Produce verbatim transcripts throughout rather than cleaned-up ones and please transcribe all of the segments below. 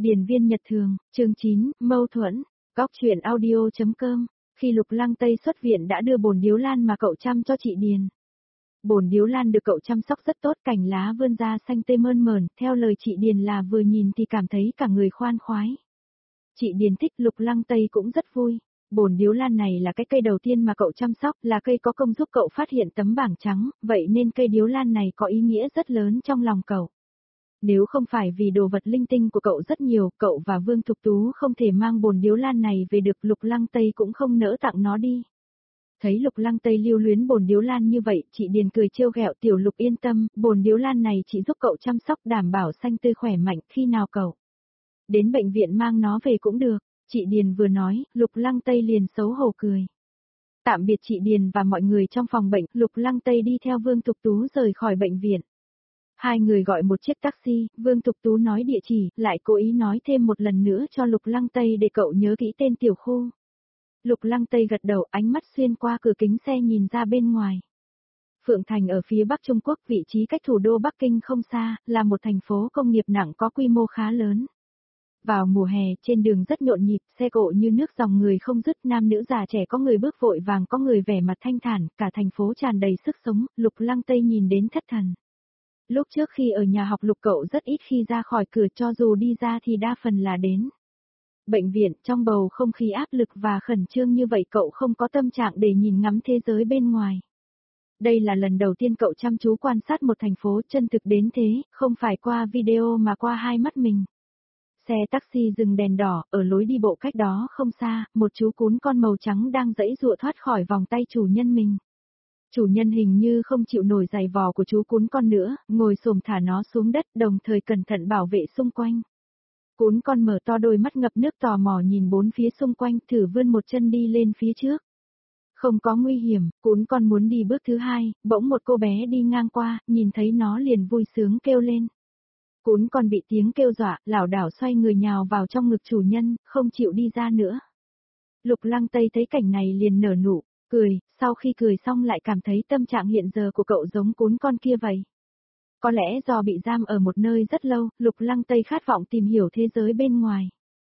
Điền viên nhật thường, chương chín, mâu thuẫn, góc truyện audio.com, khi Lục Lăng Tây xuất viện đã đưa bồn điếu lan mà cậu chăm cho chị Điền. Bồn điếu lan được cậu chăm sóc rất tốt, cành lá vươn ra xanh tươi mơn mởn, theo lời chị Điền là vừa nhìn thì cảm thấy cả người khoan khoái. Chị Điền thích, Lục Lăng Tây cũng rất vui. Bồn điếu lan này là cái cây đầu tiên mà cậu chăm sóc, là cây có công giúp cậu phát hiện tấm bảng trắng, vậy nên cây điếu lan này có ý nghĩa rất lớn trong lòng cậu. Nếu không phải vì đồ vật linh tinh của cậu rất nhiều, cậu và Vương Thục Tú không thể mang bồn điếu lan này về được, Lục Lăng Tây cũng không nỡ tặng nó đi. Thấy Lục Lăng Tây lưu luyến bồn điếu lan như vậy, chị Điền cười trêu ghẹo, tiểu Lục yên tâm, bồn điếu lan này chị giúp cậu chăm sóc đảm bảo xanh tươi khỏe mạnh, khi nào cậu đến bệnh viện mang nó về cũng được. Chị Điền vừa nói, Lục Lăng Tây liền xấu hổ cười. Tạm biệt chị Điền và mọi người trong phòng bệnh, Lục Lăng Tây đi theo Vương Thục Tú rời khỏi bệnh viện. Hai người gọi một chiếc taxi, Vương Thục Tú nói địa chỉ, lại cố ý nói thêm một lần nữa cho Lục Lăng Tây để cậu nhớ kỹ tên tiểu khu. Lục Lăng Tây gật đầu, ánh mắt xuyên qua cửa kính xe nhìn ra bên ngoài. Phượng Thành ở phía bắc Trung Quốc, vị trí cách thủ đô Bắc Kinh không xa, là một thành phố công nghiệp nặng có quy mô khá lớn. Vào mùa hè, trên đường rất nhộn nhịp, xe cộ như nước dòng người không dứt, nam nữ già trẻ có người bước vội vàng, có người vẻ mặt thanh thản, cả thành phố tràn đầy sức sống, Lục Lăng Tây nhìn đến thất thần. Lúc trước khi ở nhà học Lục cậu rất ít khi ra khỏi cửa, cho dù đi ra thì đa phần là đến bệnh viện, trong bầu không khí áp lực và khẩn trương như vậy cậu không có tâm trạng để nhìn ngắm thế giới bên ngoài. Đây là lần đầu tiên cậu chăm chú quan sát một thành phố chân thực đến thế, không phải qua video mà qua hai mắt mình. Xe taxi dừng đèn đỏ, ở lối đi bộ cách đó không xa, một chú cún con màu trắng đang giãy giụa thoát khỏi vòng tay chủ nhân mình. Chủ nhân hình như không chịu nổi giày vò của chú cún con nữa, ngồi xổm thả nó xuống đất, đồng thời cẩn thận bảo vệ xung quanh. Cún con mở to đôi mắt ngập nước tò mò nhìn bốn phía xung quanh, thử vươn một chân đi lên phía trước. Không có nguy hiểm, cún con muốn đi bước thứ hai, bỗng một cô bé đi ngang qua, nhìn thấy nó liền vui sướng kêu lên. Cún con bị tiếng kêu dọa, lảo đảo xoay người nhào vào trong ngực chủ nhân, không chịu đi ra nữa. Lục Lăng Tây thấy cảnh này liền nở nụ cười, sau khi cười xong lại cảm thấy tâm trạng hiện giờ của cậu giống cún con kia vậy. Có lẽ do bị giam ở một nơi rất lâu, Lục Lăng Tây khát vọng tìm hiểu thế giới bên ngoài.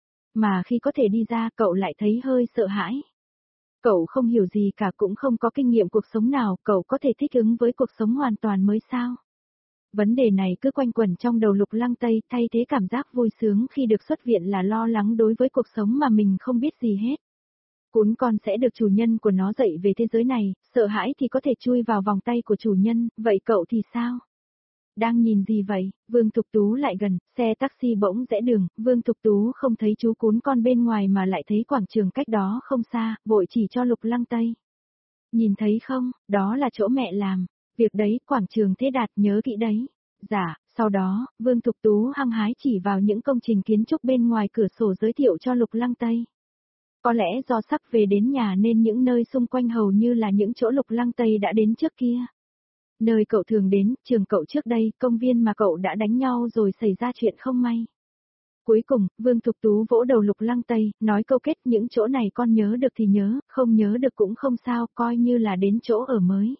Mà khi có thể đi ra, cậu lại thấy hơi sợ hãi. Cậu không hiểu gì cả, cũng không có kinh nghiệm cuộc sống nào, cậu có thể thích ứng với cuộc sống hoàn toàn mới sao? Vấn đề này cứ quanh quẩn trong đầu Lục Lăng Tây, thay thế cảm giác vui sướng khi được xuất viện là lo lắng đối với cuộc sống mà mình không biết gì hết. Cún con sẽ được chủ nhân của nó dạy về thế giới này, sợ hãi thì có thể chui vào vòng tay của chủ nhân, vậy cậu thì sao? Đang nhìn gì vậy? Vương Thục Tú lại gần, xe taxi bỗng rẽ đường, Vương Thục Tú không thấy chú cún con bên ngoài mà lại thấy quảng trường cách đó không xa, vội chỉ cho Lục Lăng Tây. Nhìn thấy không, đó là chỗ mẹ làm, việc đấy, quảng trường Thế Đạt, nhớ kỹ đấy. Dạ, sau đó, Vương Thục Tú hăng hái chỉ vào những công trình kiến trúc bên ngoài cửa sổ giới thiệu cho Lục Lăng Tây. Có lẽ do sắp về đến nhà nên những nơi xung quanh hầu như là những chỗ Lục Lăng Tây đã đến trước kia. Nơi cậu thường đến, trường cậu trước đây, công viên mà cậu đã đánh nhau rồi xảy ra chuyện không may. Cuối cùng, Vương Thục Tú vỗ đầu Lục Lăng Tây, nói câu kết, những chỗ này con nhớ được thì nhớ, không nhớ được cũng không sao, coi như là đến chỗ ở mới.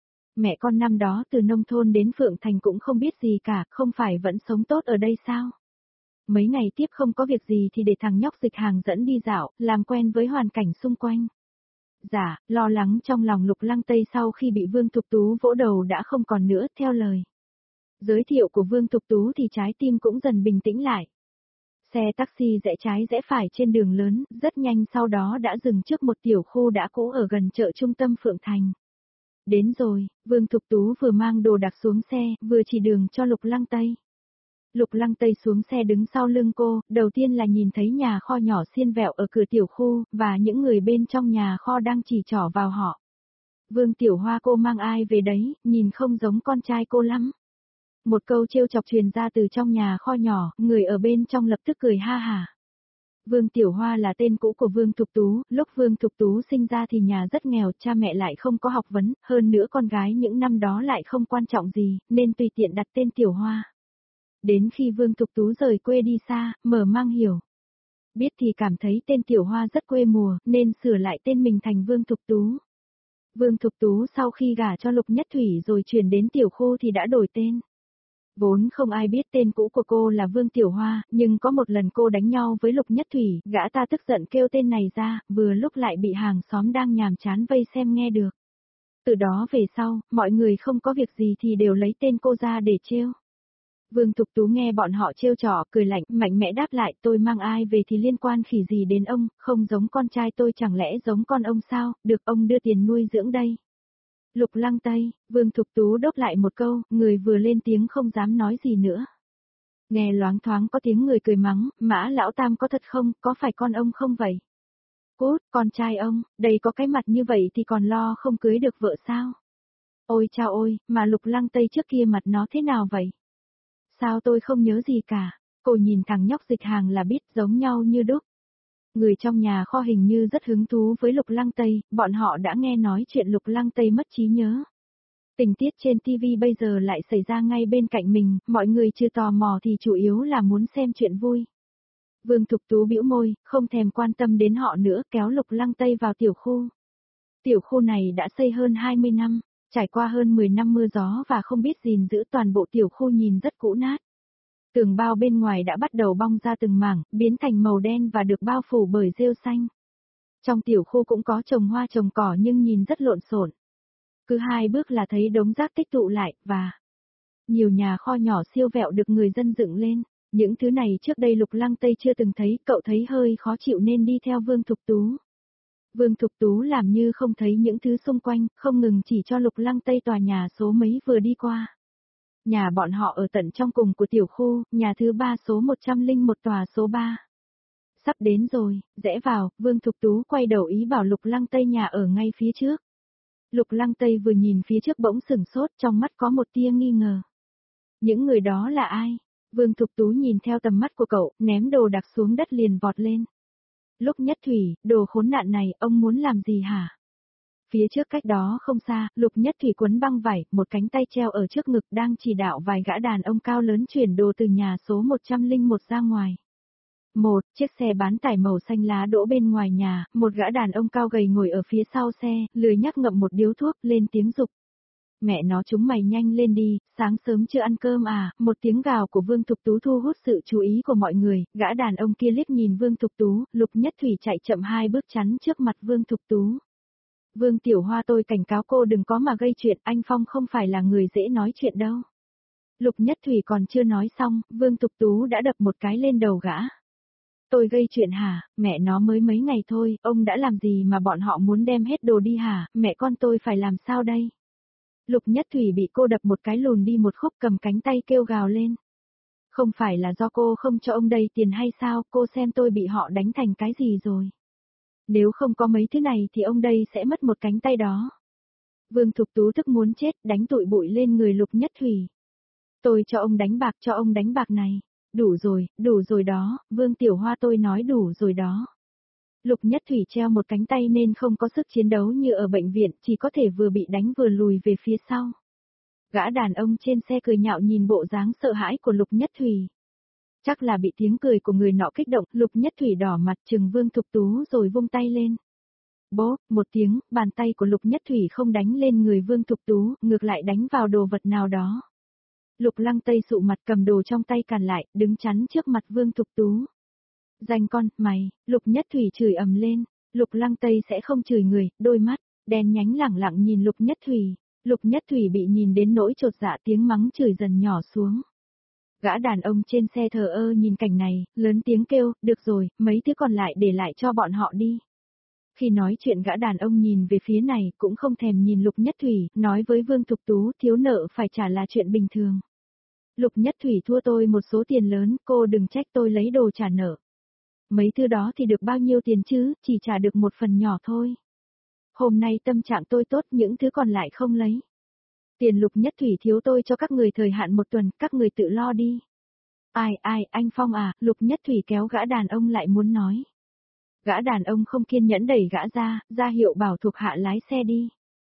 Mẹ con năm đó từ nông thôn đến Phượng Thành cũng không biết gì cả, không phải vẫn sống tốt ở đây sao? Mấy ngày tiếp không có việc gì thì để thằng nhóc Dịch Hàng dẫn đi dạo, làm quen với hoàn cảnh xung quanh. Dạ, lo lắng trong lòng Lục Lăng Tây sau khi bị Vương Thục Tú vỗ đầu đã không còn nữa, theo lời giới thiệu của Vương Thục Tú thì trái tim cũng dần bình tĩnh lại. Xe taxi rẽ trái rẽ phải trên đường lớn, rất nhanh sau đó đã dừng trước một tiểu khu đã cũ ở gần chợ trung tâm Phượng Thành. Đến rồi, Vương Thục Tú vừa mang đồ đạc xuống xe, vừa chỉ đường cho Lục Lăng Tây. Lục Lăng Tây xuống xe đứng sau lưng cô, đầu tiên là nhìn thấy nhà kho nhỏ xiên vẹo ở cửa tiểu khu, và những người bên trong nhà kho đang chỉ trỏ vào họ. Vương Tiểu Hoa, cô mang ai về đấy, nhìn không giống con trai cô lắm. Một câu trêu chọc truyền ra từ trong nhà kho nhỏ, người ở bên trong lập tức cười ha hả. Vương Tiểu Hoa là tên cũ của Vương Thục Tú, lúc Vương Thục Tú sinh ra thì nhà rất nghèo, cha mẹ lại không có học vấn, hơn nữa con gái những năm đó lại không quan trọng gì, nên tùy tiện đặt tên Tiểu Hoa. Đến khi Vương Thục Tú rời quê đi xa, mở mang hiểu. Biết thì cảm thấy tên Tiểu Hoa rất quê mùa, nên sửa lại tên mình thành Vương Thục Tú. Vương Thục Tú sau khi gả cho Lục Nhất Thủy rồi chuyển đến tiểu khu thì đã đổi tên. Vốn không ai biết tên cũ của cô là Vương Tiểu Hoa, nhưng có một lần cô đánh nhau với Lục Nhất Thủy, gã ta tức giận kêu tên này ra, vừa lúc lại bị hàng xóm đang nhàm chán vây xem nghe được. Từ đó về sau, mọi người không có việc gì thì đều lấy tên cô ra để trêu. Vương Thục Tú nghe bọn họ trêu trò, cười lạnh, mạnh mẽ đáp lại, tôi mang ai về thì liên quan khỉ gì đến ông, không giống con trai tôi chẳng lẽ giống con ông sao, được ông đưa tiền nuôi dưỡng đây. Lục Lăng Tây, Vương Thục Tú đốc lại một câu, người vừa lên tiếng không dám nói gì nữa. Nghe loáng thoáng có tiếng người cười mắng, Mã Lão Tam có thật không, có phải con ông không vậy? Cút, con trai ông, đây có cái mặt như vậy thì còn lo không cưới được vợ sao? Ôi chao ôi, mà Lục Lăng Tây trước kia mặt nó thế nào vậy? Sao tôi không nhớ gì cả, cô nhìn thằng nhóc Dịch Hàng là biết giống nhau như đúc. Người trong nhà kho hình như rất hứng thú với Lục Lăng Tây, bọn họ đã nghe nói chuyện Lục Lăng Tây mất trí nhớ. Tình tiết trên ti vi bây giờ lại xảy ra ngay bên cạnh mình, mọi người chưa tò mò thì chủ yếu là muốn xem chuyện vui. Vương Thục Tú bĩu môi, không thèm quan tâm đến họ nữa, kéo Lục Lăng Tây vào tiểu khu. Tiểu khu này đã xây hơn hai mươi năm, trải qua hơn mười năm mưa gió và không biết gìn giữ, toàn bộ tiểu khu nhìn rất cũ nát. Tường bao bên ngoài đã bắt đầu bong ra từng mảng, biến thành màu đen và được bao phủ bởi rêu xanh. Trong tiểu khu cũng có trồng hoa trồng cỏ nhưng nhìn rất lộn xộn. Cứ hai bước là thấy đống rác tích tụ lại, và nhiều nhà kho nhỏ siêu vẹo được người dân dựng lên. Những thứ này trước đây Lục Lăng Tây chưa từng thấy, cậu thấy hơi khó chịu nên đi theo Vương Thục Tú. Vương Thục Tú làm như không thấy những thứ xung quanh, không ngừng chỉ cho Lục Lăng Tây tòa nhà số mấy vừa đi qua. Nhà bọn họ ở tận trong cùng của tiểu khu, nhà thứ ba số một trăm lẻ một tòa số ba. Sắp đến rồi, rẽ vào, Vương Thục Tú quay đầu ý bảo Lục Lăng Tây nhà ở ngay phía trước. Lục Lăng Tây vừa nhìn phía trước bỗng sửng sốt, trong mắt có một tia nghi ngờ. Những người đó là ai? Vương Thục Tú nhìn theo tầm mắt của cậu, ném đồ đạc xuống đất liền vọt lên. Lục Nhất Thủy, đồ khốn nạn này, ông muốn làm gì hả? Phía trước cách đó không xa, Lục Nhất Thủy quấn băng vải, một cánh tay treo ở trước ngực đang chỉ đạo vài gã đàn ông cao lớn chuyển đồ từ nhà số một trăm lẻ một ra ngoài. Một, chiếc xe bán tải màu xanh lá đỗ bên ngoài nhà, một gã đàn ông cao gầy ngồi ở phía sau xe, lười nhác ngậm một điếu thuốc, lên tiếng dục. Mẹ nó chúng mày nhanh lên đi, sáng sớm chưa ăn cơm à, một tiếng gào của Vương Thục Tú thu hút sự chú ý của mọi người, gã đàn ông kia liếc nhìn Vương Thục Tú, Lục Nhất Thủy chạy chậm hai bước chắn trước mặt Vương Thục Tú. Vương Tiểu Hoa, tôi cảnh cáo cô đừng có mà gây chuyện, anh Phong không phải là người dễ nói chuyện đâu. Lục Nhất Thủy còn chưa nói xong, Vương Thục Tú đã đập một cái lên đầu gã. Tôi gây chuyện hả, mẹ nó mới mấy ngày thôi, ông đã làm gì mà bọn họ muốn đem hết đồ đi hả, mẹ con tôi phải làm sao đây? Lục Nhất Thủy bị cô đập một cái lùn đi một khúc, cầm cánh tay kêu gào lên. Không phải là do cô không cho ông đây tiền hay sao, cô xem tôi bị họ đánh thành cái gì rồi. Nếu không có mấy thứ này thì ông đây sẽ mất một cánh tay đó. Vương Thục Tú tức muốn chết, đánh tụi bụi lên người Lục Nhất Thủy. Tôi cho ông đánh bạc, cho ông đánh bạc này. Đủ rồi, đủ rồi đó, Vương Tiểu Hoa, tôi nói đủ rồi đó. Lục Nhất Thủy treo một cánh tay nên không có sức chiến đấu như ở bệnh viện, chỉ có thể vừa bị đánh vừa lùi về phía sau. Gã đàn ông trên xe cười nhạo nhìn bộ dáng sợ hãi của Lục Nhất Thủy. Chắc là bị tiếng cười của người nọ kích động, Lục Nhất Thủy đỏ mặt trừng Vương Thục Tú rồi vung tay lên. Bố, một tiếng, bàn tay của Lục Nhất Thủy không đánh lên người Vương Thục Tú, ngược lại đánh vào đồ vật nào đó. Lục Lăng Tây sụ mặt cầm đồ trong tay cản lại, đứng chắn trước mặt Vương Thục Tú. Danh con, mày, Lục Nhất Thủy chửi ầm lên, Lục Lăng Tây sẽ không chửi người, đôi mắt, đen nhánh lẳng lặng nhìn Lục Nhất Thủy, Lục Nhất Thủy bị nhìn đến nỗi chột dạ, tiếng mắng chửi dần nhỏ xuống. Gã đàn ông trên xe thờ ơ nhìn cảnh này, lớn tiếng kêu, được rồi, mấy thứ còn lại để lại cho bọn họ đi. Khi nói chuyện gã đàn ông nhìn về phía này cũng không thèm nhìn Lục Nhất Thủy, nói với Vương Thục Tú thiếu nợ phải trả là chuyện bình thường. Lục Nhất Thủy thua tôi một số tiền lớn, cô đừng trách tôi lấy đồ trả nợ. Mấy thứ đó thì được bao nhiêu tiền chứ, chỉ trả được một phần nhỏ thôi. Hôm nay tâm trạng tôi tốt, những thứ còn lại không lấy. Tiền Lục Nhất Thủy thiếu tôi cho các người thời hạn một tuần, các người tự lo đi. Ai ai, anh Phong à, Lục Nhất Thủy kéo gã đàn ông lại muốn nói. Gã đàn ông không kiên nhẫn đẩy gã ra, ra hiệu bảo thuộc hạ lái xe đi.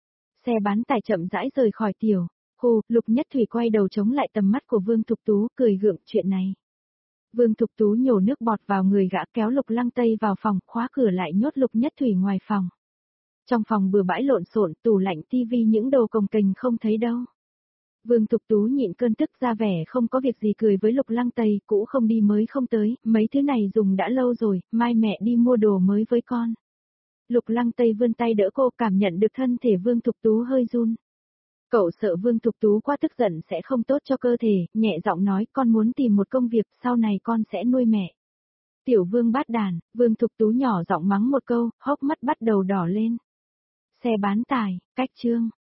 Xe bán tải chậm rãi rời khỏi tiểu khu, Lục Nhất Thủy quay đầu chống lại tầm mắt của Vương Thục Tú, cười gượng chuyện này. Vương Thục Tú nhổ nước bọt vào người gã, kéo Lục Lăng Tây vào phòng, khóa cửa lại nhốt Lục Nhất Thủy ngoài phòng. Trong phòng bừa bãi lộn xộn, tủ lạnh, tivi, những đồ cồng kềnh không thấy đâu. Vương Thục Tú nhịn cơn tức ra vẻ không có việc gì cười với Lục Lăng Tây, cũ không đi mới không tới, mấy thứ này dùng đã lâu rồi, mai mẹ đi mua đồ mới với con. Lục Lăng Tây vươn tay đỡ cô, cảm nhận được thân thể Vương Thục Tú hơi run. Cậu sợ Vương Thục Tú quá tức giận sẽ không tốt cho cơ thể, nhẹ giọng nói con muốn tìm một công việc, sau này con sẽ nuôi mẹ. Tiểu Vương bát đàn, Vương Thục Tú nhỏ giọng mắng một câu, hốc mắt bắt đầu đỏ lên. Xe bán tải, cách chương.